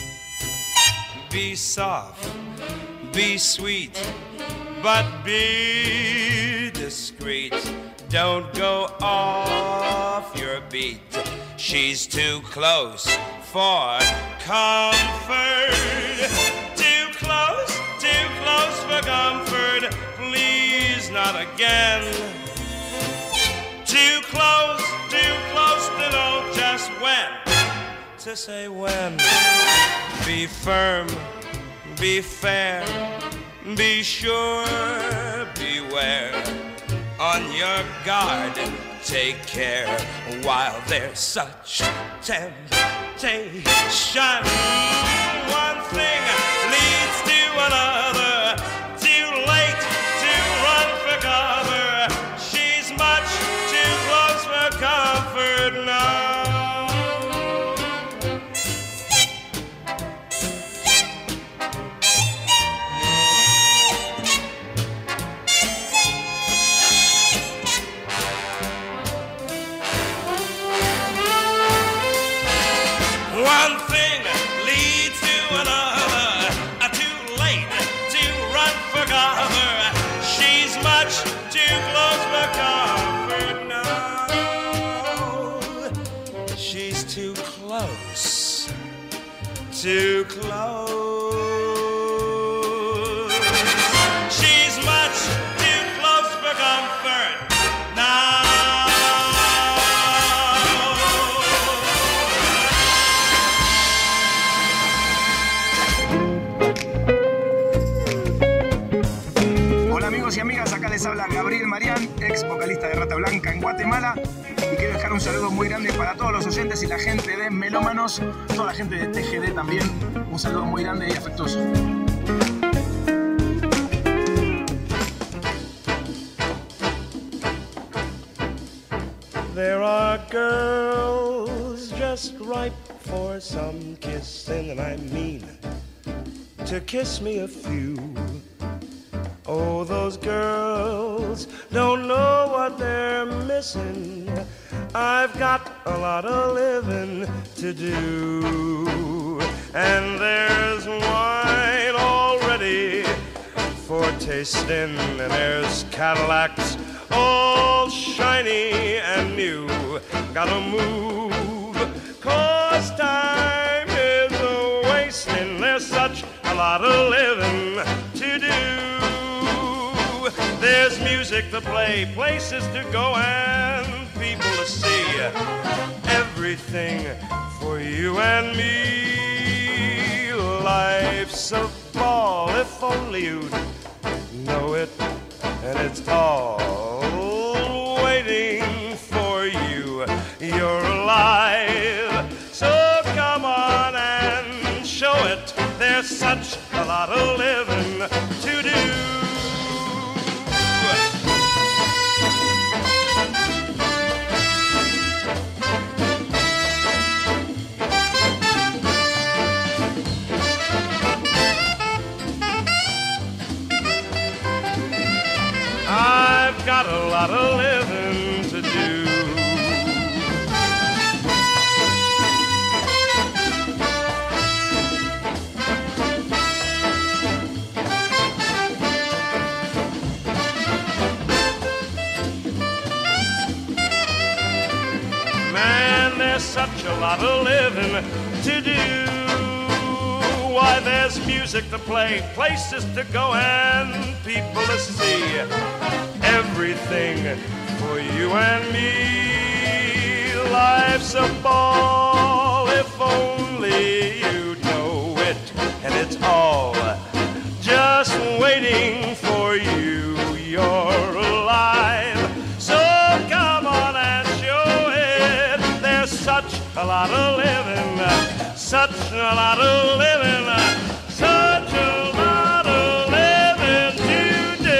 Be soft, be sweet, but be discreet. Don't go off your beat. She's too close for comfort. Too close, too close for comfort. Please, not again. Too close, too close to know just when to say when. Be firm, be fair, be sure, beware. On your guard, take care while there's such temptation. One thing leads to another. Too late to run for cover. She's much too close for comfort now. One thing leads to another. Too late to run for cover. She's much too close for comfort now. She's too close, too close. She's much too close for comfort now. Y amigas, acá les habla Gabriel Marián, ex vocalista de Rata Blanca en Guatemala, y quiero dejar un saludo muy grande para todos los oyentes y la gente de Melómanos, toda la gente de T G D también, un saludo muy grande y afectuoso. There are girls just ripe for some kissing, and I mean to kiss me a few. Oh, those girls don't know what they're missing. I've got a lot of living to do. And there's wine already for tasting, and there's Cadillacs all shiny and new. Gotta move, cause time is a-wasting. There's such a lot of living to do. There's music to play, places to go, and people to see. Everything for you and me. Life's a ball, if only you'd know it. And it's all waiting for you. You're alive, there's such a lot of living to do. I've got a lot of living to do. Man, there's such a lot of living to do. Why, there's music to play, places to go, and people to see. Everything for you and me. Life's a ball if only you know it. And it's all just waiting for you. You're alive, so come on and show it. There's such a lot of living, such a lot of living, such a lot of living to do.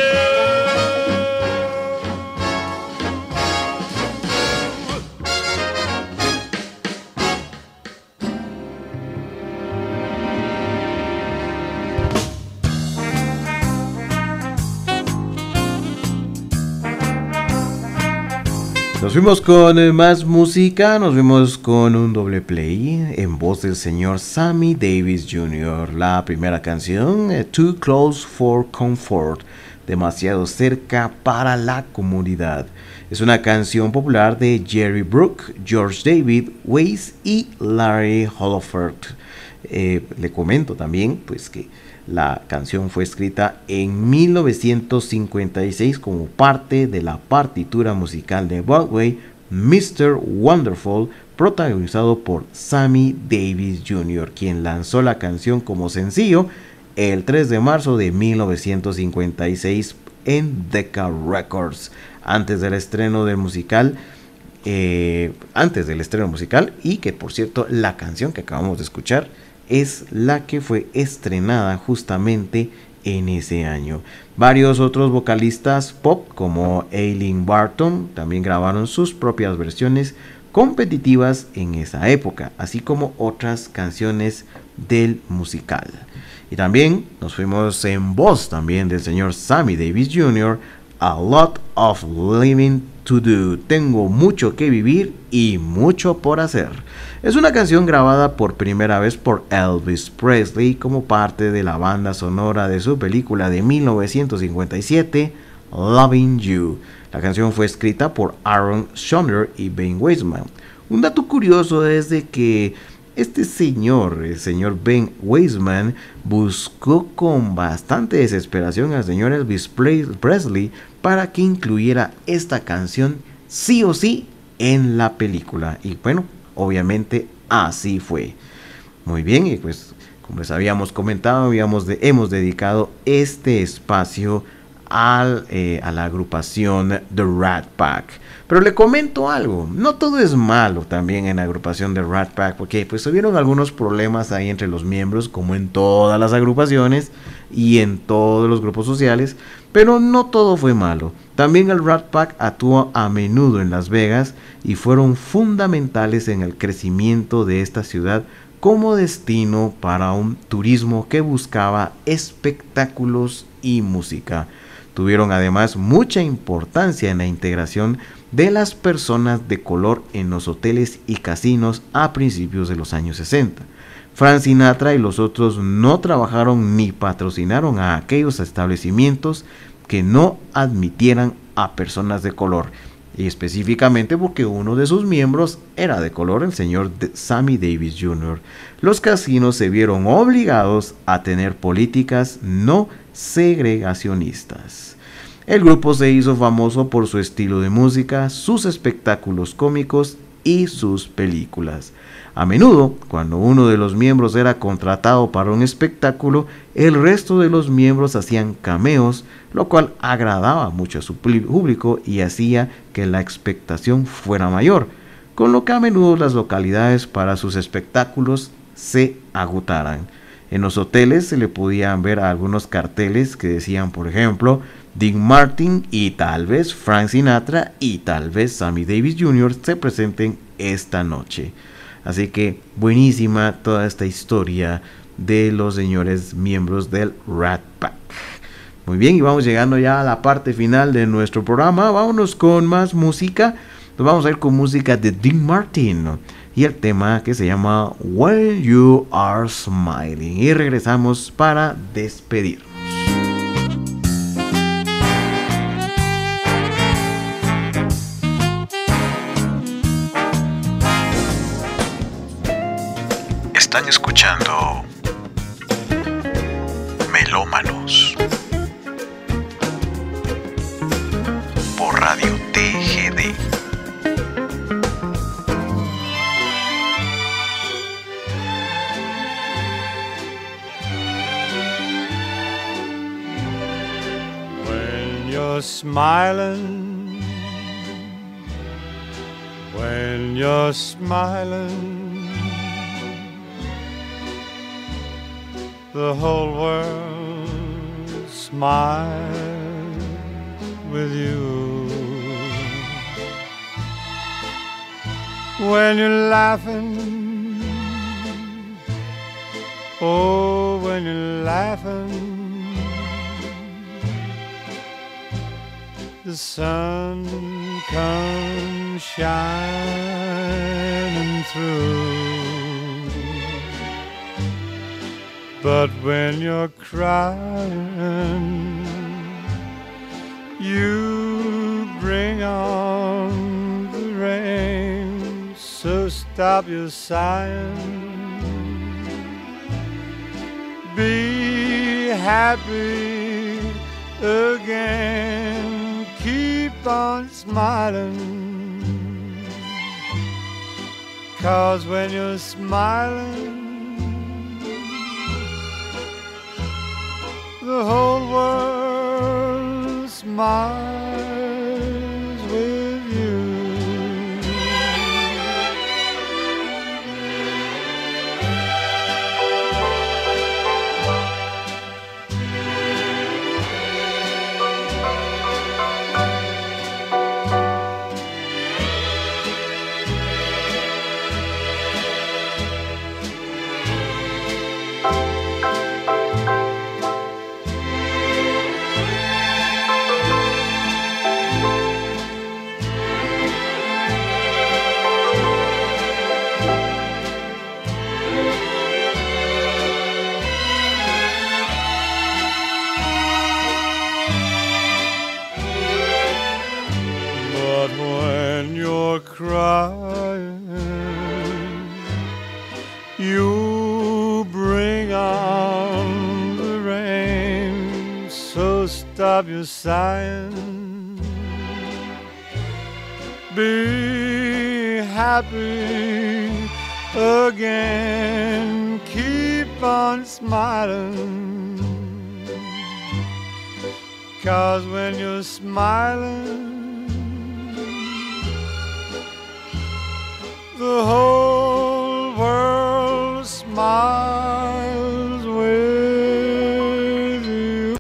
Nos fuimos con eh, más música, nos fuimos con un doble play en voz del señor Sammy Davis junior La primera canción, eh, Too Close for Comfort, demasiado cerca para la comodidad. Es una canción popular de Jerry Brook, George David Weiss y Larry Hollowford. Eh, le comento también pues que la canción fue escrita en mil novecientos cincuenta y seis como parte de la partitura musical de Broadway, mister Wonderful, protagonizado por Sammy Davis junior, quien lanzó la canción como sencillo el tres de marzo de mil novecientos cincuenta y seis en Decca Records, antes del estreno del musical, eh, antes del estreno musical, y que por cierto la canción que acabamos de escuchar es la que fue estrenada justamente en ese año. Varios otros vocalistas pop como Aileen Barton también grabaron sus propias versiones competitivas en esa época, así como otras canciones del musical. Y también nos fuimos en voz también del señor Sammy Davis junior, A Lot of Living to Do, tengo mucho que vivir y mucho por hacer. Es una canción grabada por primera vez por Elvis Presley como parte de la banda sonora de su película de mil novecientos cincuenta y siete, Loving You. La canción fue escrita por Aaron Schoner y Ben Weisman. Un dato curioso es de que este señor, el señor Ben Weisman, buscó con bastante desesperación al señor Elvis Presley para que incluyera esta canción sí o sí en la película. Y bueno, obviamente así fue. Muy bien, y pues como les habíamos comentado, habíamos de, hemos dedicado este espacio al, eh, a la agrupación The Rat Pack. Pero le comento algo, no todo es malo también en la agrupación de Rat Pack, porque pues hubieron algunos problemas ahí entre los miembros, como en todas las agrupaciones y en todos los grupos sociales, pero no todo fue malo. También el Rat Pack actuó a menudo en Las Vegas y fueron fundamentales en el crecimiento de esta ciudad como destino para un turismo que buscaba espectáculos y música. Tuvieron además mucha importancia en la integración de las personas de color en los hoteles y casinos a principios de los años sesenta. Frank Sinatra y los otros no trabajaron ni patrocinaron a aquellos establecimientos que no admitieran a personas de color, y específicamente porque uno de sus miembros era de color, el señor Sammy Davis junior Los casinos se vieron obligados a tener políticas no segregacionistas. El grupo se hizo famoso por su estilo de música, sus espectáculos cómicos y sus películas. A menudo, cuando uno de los miembros era contratado para un espectáculo, el resto de los miembros hacían cameos, lo cual agradaba mucho a su público y hacía que la expectación fuera mayor, con lo que a menudo las localidades para sus espectáculos se agotaran. En los hoteles se le podían ver algunos carteles que decían, por ejemplo, Dean Martin y tal vez Frank Sinatra y tal vez Sammy Davis junior se presenten esta noche. Así que buenísima toda esta historia de los señores miembros del Rat Pack. Muy bien, y vamos llegando ya a la parte final de nuestro programa. Vámonos con más música. Nos vamos a ir con música de Dean Martin y el tema que se llama When You Are Smiling. Y regresamos para despedir. Están escuchando Melómanos por Radio T G D. When you're smiling, when you're smiling, the whole world smiles with you. When you're laughing, oh, when you're laughing, the sun comes shining through. But when you're crying, you bring on the rain, so stop your sighing. Be happy again, keep on smiling, 'cause when you're smiling, the whole world smiles with you. Crying, you bring on the rain, so stop your sighing. Be happy again, keep on smiling, 'cause when you're smiling, the whole world smiles with you.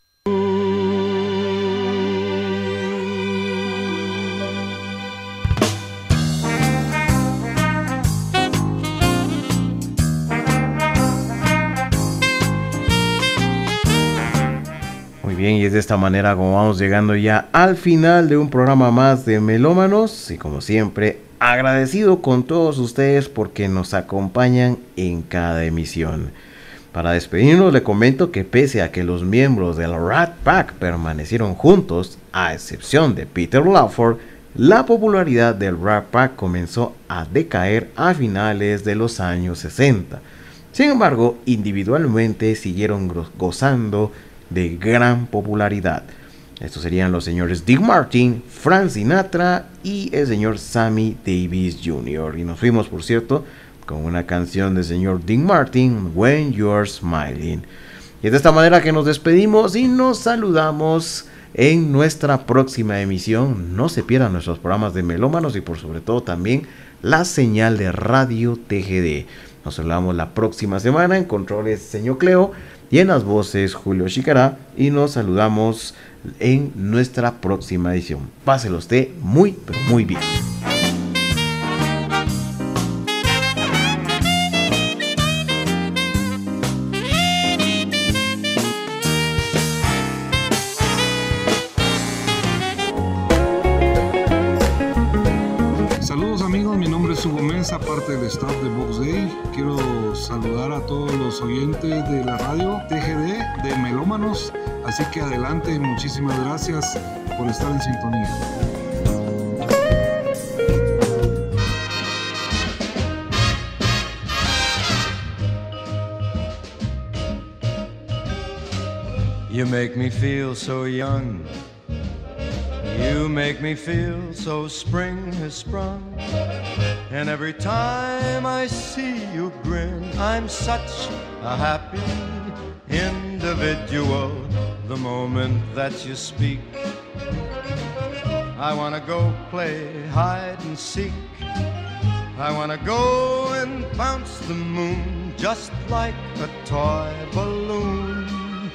Muy bien, y es de esta manera como vamos llegando ya al final de un programa más de Melómanos. Y como siempre, agradecido con todos ustedes porque nos acompañan en cada emisión. Para despedirnos le comento que pese a que los miembros del Rat Pack permanecieron juntos, a excepción de Peter Lawford, la popularidad del Rat Pack comenzó a decaer a finales de los años sesenta. Sin embargo, individualmente siguieron gozando de gran popularidad. Estos serían los señores Dean Martin, Frank Sinatra y el señor Sammy Davis junior Y nos fuimos, por cierto, con una canción del señor Dean Martin, When You're Smiling. Y es de esta manera que nos despedimos y nos saludamos en nuestra próxima emisión. No se pierdan nuestros programas de Melómanos y por sobre todo también la señal de Radio T G D. Nos hablamos la próxima semana. En controles, señor Cleo, y en las voces, Julio Chicará. Y nos saludamos en nuestra próxima edición. Páselo usted muy, pero muy bien. Parte del staff de Box Day, quiero saludar a todos los oyentes de la radio T G D de Melómanos, así que adelante, muchísimas gracias por estar en sintonía. You make me feel so young. You make me feel so spring has sprung. And every time I see you grin, I'm such a happy individual. The moment that you speak, I wanna go play hide and seek. I wanna go and bounce the moon just like a toy balloon.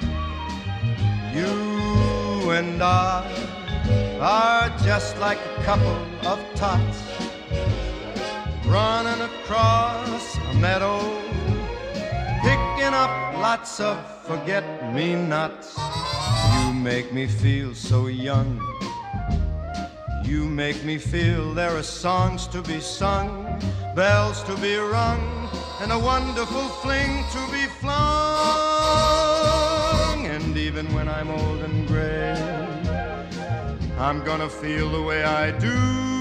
You and I are just like a couple of tots running across a meadow, picking up lots of forget-me-nots. You make me feel so young. You make me feel there are songs to be sung, bells to be rung, and a wonderful fling to be flung. And even when I'm old and gray, I'm gonna feel the way I do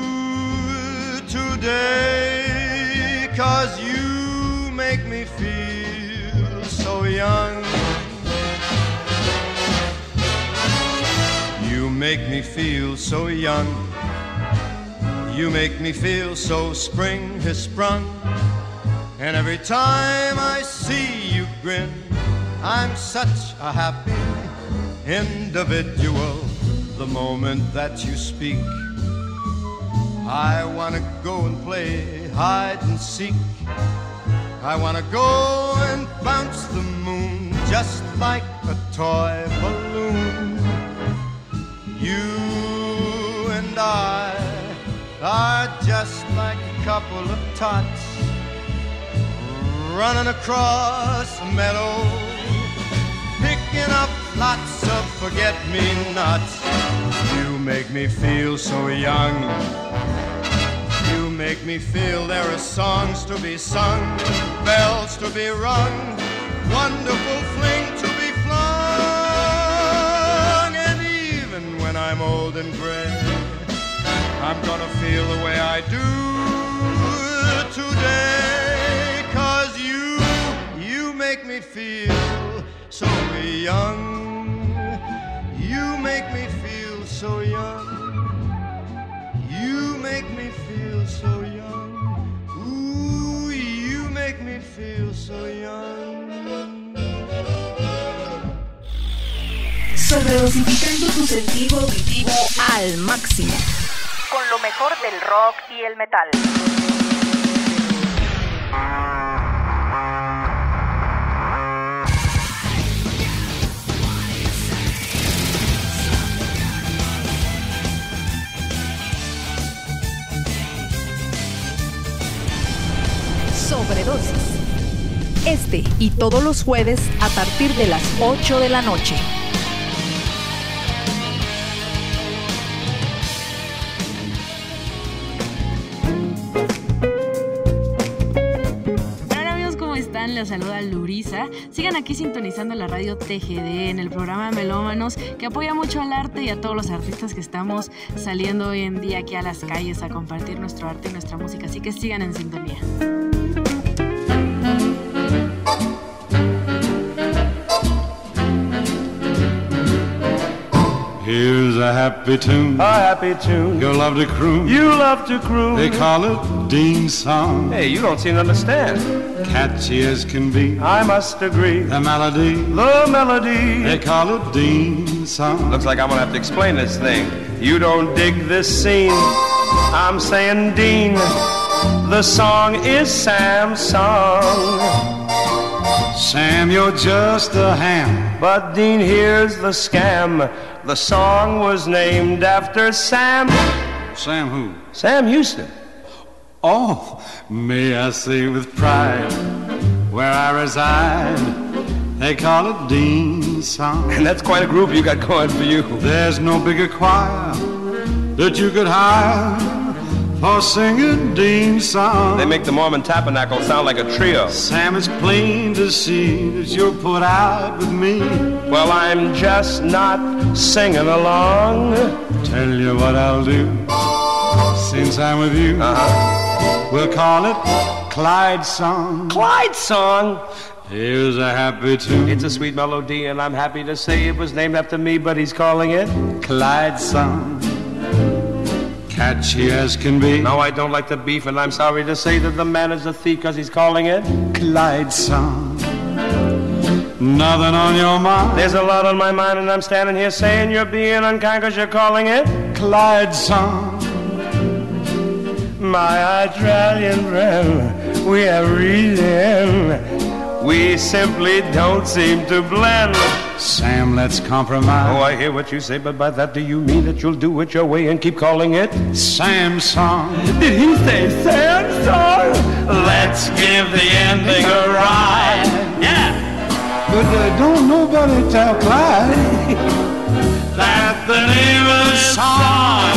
today, 'cause you make me feel so young. You make me feel so young. You make me feel so spring has sprung. And every time I see you grin, I'm such a happy individual. The moment that you speak, I wanna go and play hide and seek. I wanna go and bounce the moon just like a toy balloon. You and I are just like a couple of tots running across a meadow, picking up lots of forget-me-nots. You make me feel so young. You make me feel there are songs to be sung, bells to be rung, wonderful fling to be flung. And even when I'm old and gray, I'm gonna feel the way I do today, 'cause you, you make me feel so young. You make me feel so young. You make me feel so young. Ooh, you make me feel so young. Sobredosificando tu sentido auditivo al máximo. Con lo mejor del rock y el metal. Sobredosis. Este y todos los jueves a partir de las ocho de la noche. Hola amigos, ¿cómo están? Les saluda Lurisa. Sigan aquí sintonizando la radio T G D en el programa Melómanos, que apoya mucho al arte y a todos los artistas que estamos saliendo hoy en día aquí a las calles a compartir nuestro arte y nuestra música. Así que sigan en sintonía. Here's a happy tune, a happy tune. You'll love to croon. You love to croon. They call it Dean's song. Hey, you don't seem to understand. Catchy as can be, I must agree. The melody, the melody. They call it Dean's song. Looks like I'm gonna have to explain this thing. You don't dig this scene. I'm saying Dean, The song is Sam's song. Sam, you're just a ham. But Dean, here's the scam. The song was named after Sam. Sam who? Sam Houston. Oh, may I say with pride, where I reside, they call it Dean's song. And that's quite a group you got going for you. There's no bigger choir that you could hire for singing Dean's song. They make the Mormon Tabernacle sound like a trio. Sam, it's plain to see that you're put out with me. Well, I'm just not singing along. Tell you what I'll do, since I'm with you. Uh-huh. We'll call it Clyde's song. Clyde's song? Here's a happy tune. It's a sweet melody, and I'm happy to say it was named after me, but he's calling it Clyde's song. Catchy as can be. No, I don't like the beef, and I'm sorry to say that the man is a thief because he's calling it Clyde's song. Nothing on your mind. There's a lot on my mind, and I'm standing here saying you're being unkind because you're calling it Clyde's song. My Australian friend, we are reading. We simply don't seem to blend. Sam, let's compromise. Oh, I hear what you say, but by that do you mean that you'll do it your way and keep calling it Sam's song? Did he say Sam's song? Let's give the ending a ride. Yeah. But uh, don't nobody tell Clyde that the name of the song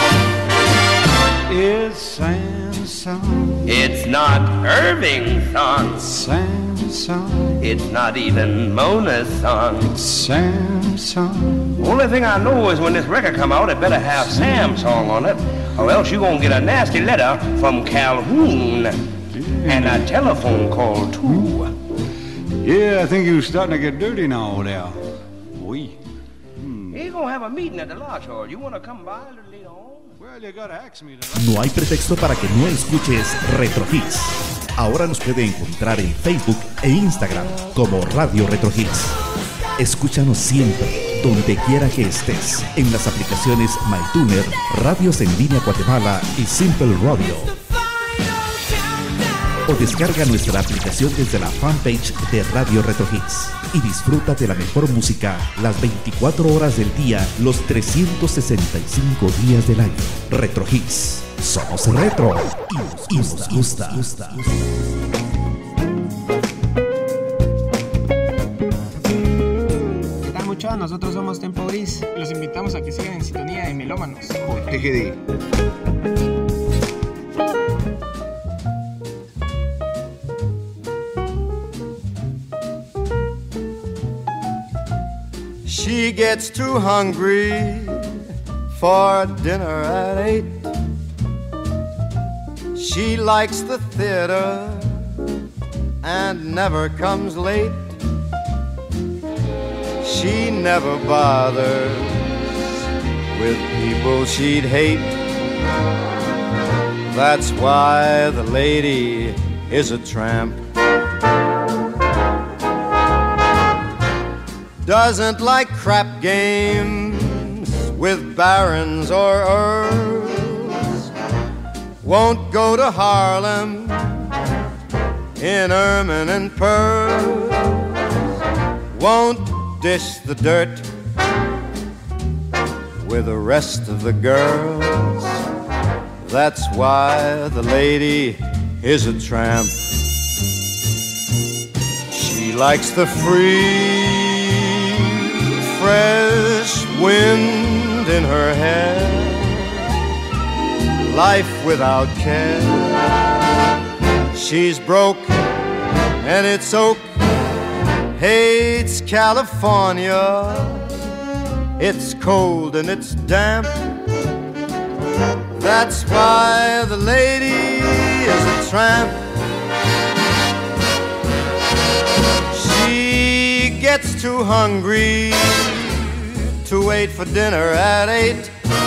is Sam's song. It's not Irving's song. Sam's song. It's not even Mona's song. It's Sam's song. Only thing I know is when this record come out, it better have Sam's song on it, or else you gonna get a nasty letter from Calhoun and a telephone call too. Yeah, I think you're starting to get dirty now there. We. Hmm. You're gonna have a meeting at the lodge hall. You wanna come by a little later on? No hay pretexto para que no escuches Retro Hits. Ahora nos puede encontrar en Facebook e Instagram como Radio Retro Hits. Escúchanos siempre, donde quiera que estés, en las aplicaciones MyTuner, Radios en Línea Guatemala y Simple Radio. O descarga nuestra aplicación desde la fanpage de Radio Retro Hits y disfruta de la mejor música las veinticuatro horas del día, los trescientos sesenta y cinco días del año. Retro Hits. Somos retro y nos gusta. Y nos gusta. ¿Qué tal, muchachos? Nosotros somos Tempo Gris. Los invitamos a que sigan en sintonía de Melómanos por T G D. She gets too hungry for dinner at eight. She likes the theater and never comes late. She never bothers with people she'd hate. That's why the lady is a tramp. Doesn't like crap games with barons or earls. Won't go to Harlem in ermine and pearls. Won't dish the dirt with the rest of the girls. That's why the lady is a tramp. She likes the free, fresh wind in her hair, life without care. She's broke and it's oak, hates California. It's cold and it's damp. That's why the lady is a tramp. She gets too hungry to wait for dinner at eight.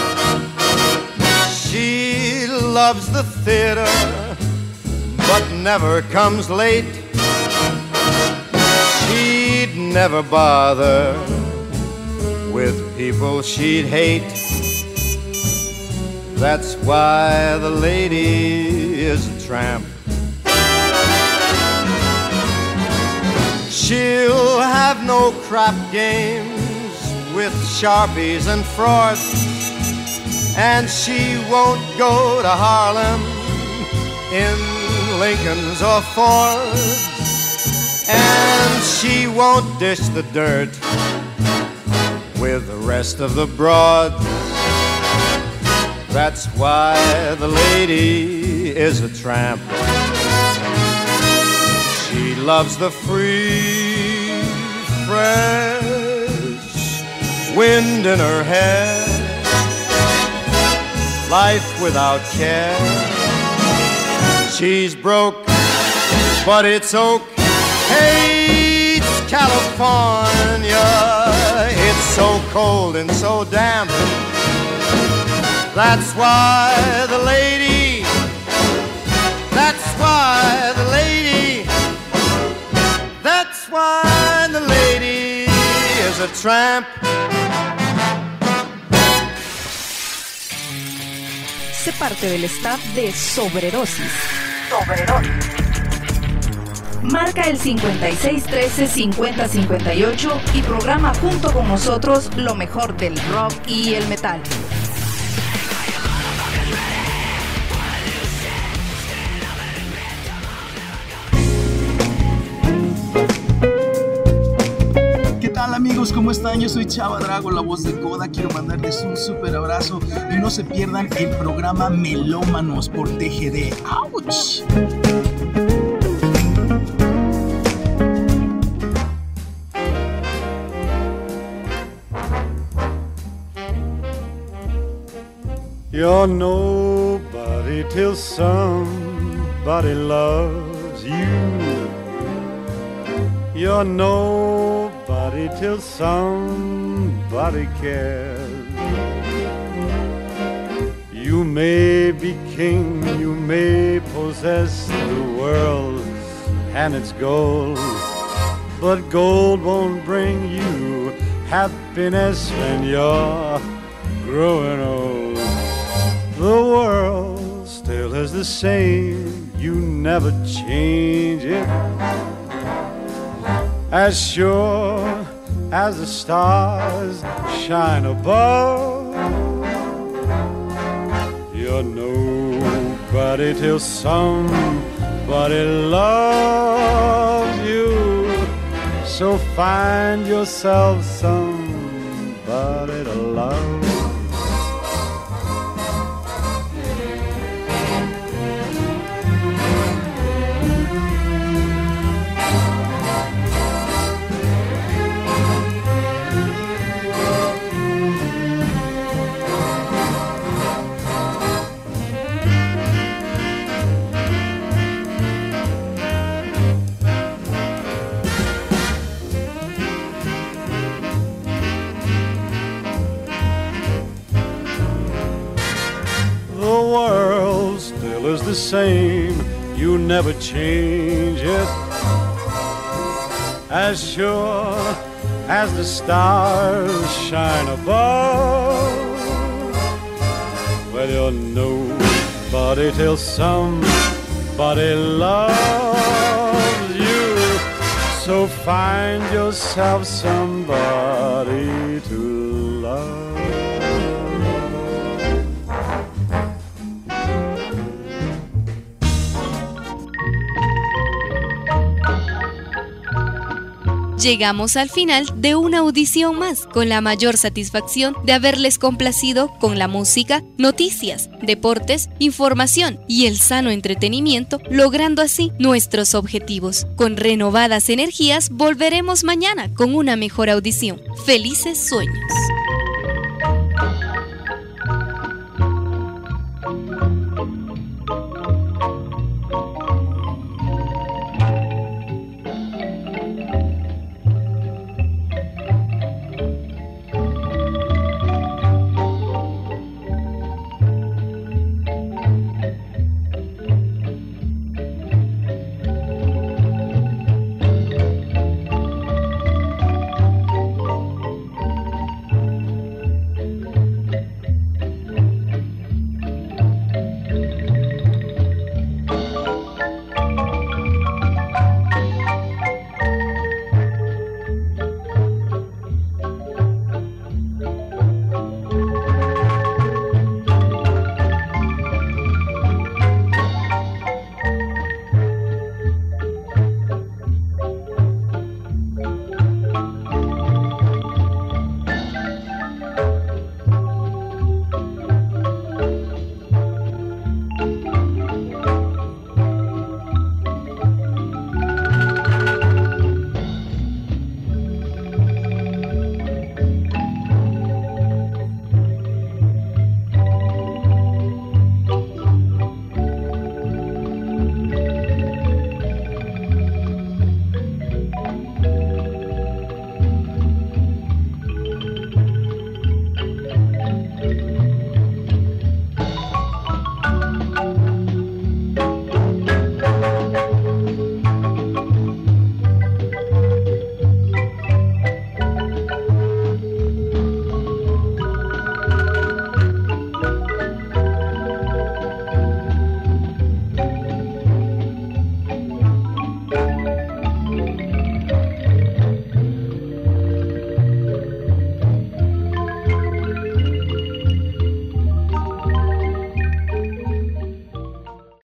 She loves the theater but never comes late. She'd never bother with people she'd hate. That's why the lady is a tramp. She'll have no crap games with Sharpies and frauds, and she won't go to Harlem in Lincolns or Fords, and she won't dish the dirt with the rest of the broads. That's why the lady is a tramp. She loves the free, fresh wind in her hair, life without care. She's broke, but it's okay. It's California. It's so cold and so damp. That's why the lady, that's why the lady, that's why the lady is a tramp. Sé parte del staff de Sobredosis. Sobredosis. Marca el cincuenta y seis trece cincuenta cincuenta y ocho y programa junto con nosotros lo mejor del rock y el metal. ¿Qué tal, amigos? ¿Cómo están? Yo soy Chava Drago, la voz de Goda. Quiero mandarles un súper abrazo y no se pierdan el programa Melómanos por T G D. ¡Auch! You're nobody till somebody loves you. You're nobody till somebody cares. You may be king, you may possess the world and its gold, but gold won't bring you happiness when you're growing old. The world still is the same, you never change it. As sure as the stars shine above, you're nobody till somebody loves you. So find yourself somebody to love. Is the same, you never change it. As sure as the stars shine above, well, you're nobody till somebody loves you. So find yourself somebody to love. Llegamos al final de una audición más, con la mayor satisfacción de haberles complacido con la música, noticias, deportes, información y el sano entretenimiento, logrando así nuestros objetivos. Con renovadas energías volveremos mañana con una mejor audición. ¡Felices sueños!